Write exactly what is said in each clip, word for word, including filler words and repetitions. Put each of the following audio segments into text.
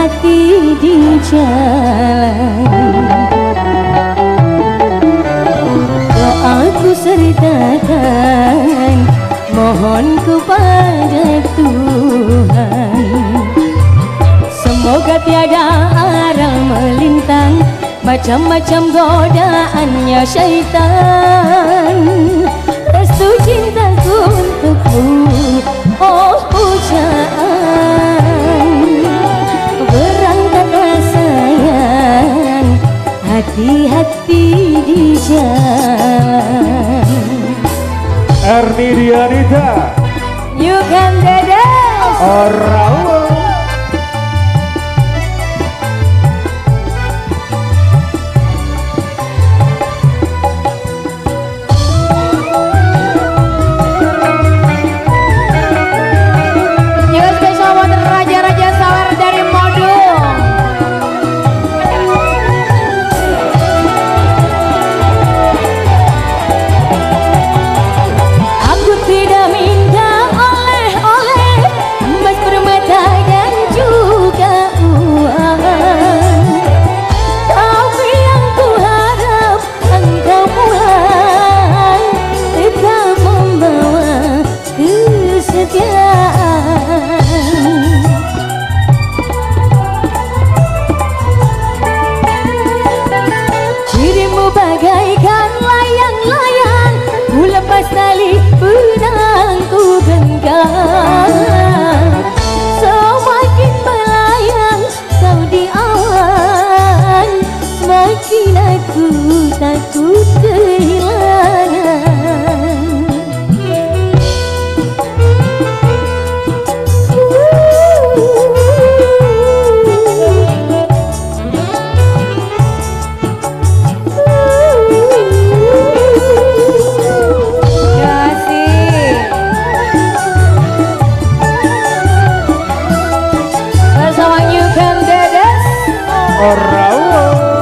hati di jalan. Doaku sertakan, mohon kepada Tuhan, semoga tiada aral melintang, macam-macam godaannya syaitan. Restu cintaku untukmu, oh pujaan. Berangkatlah sayang, hati-hati di jalan. Erni Dianita, You Can Dedes, Orawa. juga spesial buat raja-raja sawer dari Modul. Aku tidak minta oleh-oleh, emas, permata dan juga uang, tapi yang ku harap engkau pulang tetap membawa kesetiaan. Cirimu bagaikan layang-layang, ku lepas tali benang ku genggam. Semakin melayang kau di awan, semakin aku takut kehilangan. Bersama You Can Dedes, Orawa.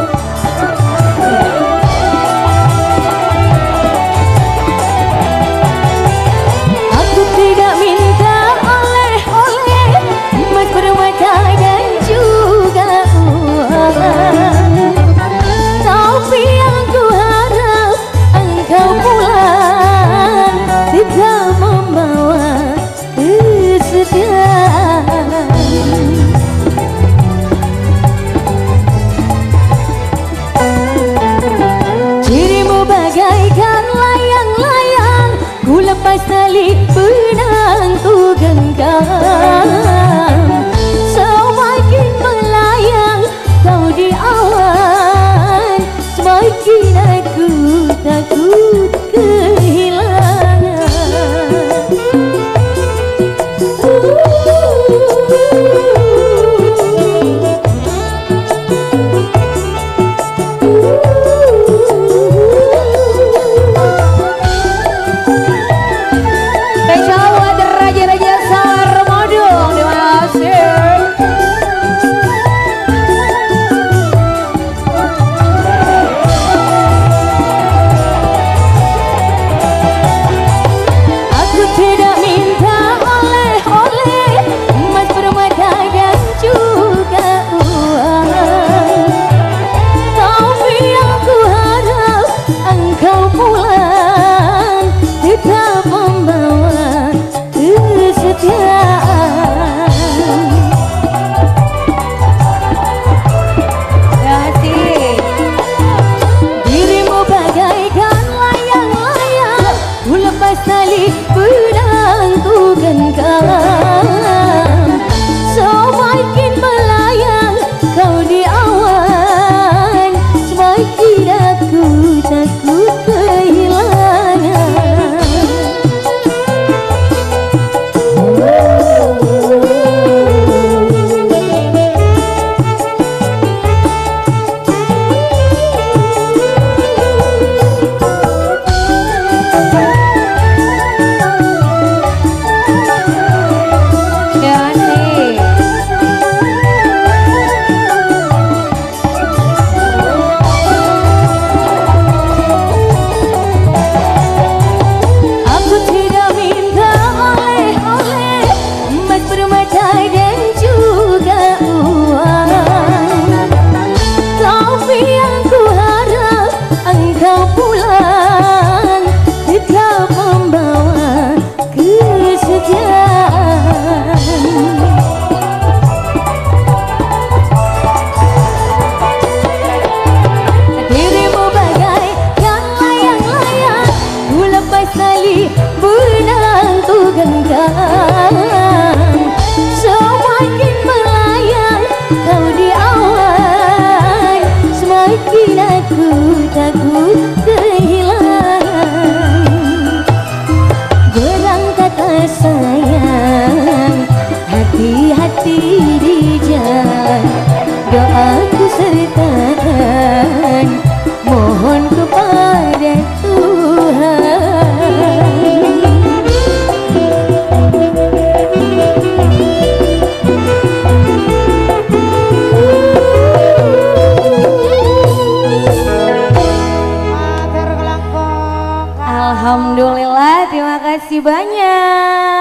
aku tidak minta oleh-oleh, emas, permata dan juga uang, tapi yang ku harap engkau pulang tidak membawa kesedihan. Cirimu bagaikan layang-layang, ku lepas tali benang ku genggam. Semakin melayang kau di awan, semakin aku takut kehilangan. Spesial buat raja-raja sawer Modul, terima kasih. Alhamdulillah, terima kasih banyak.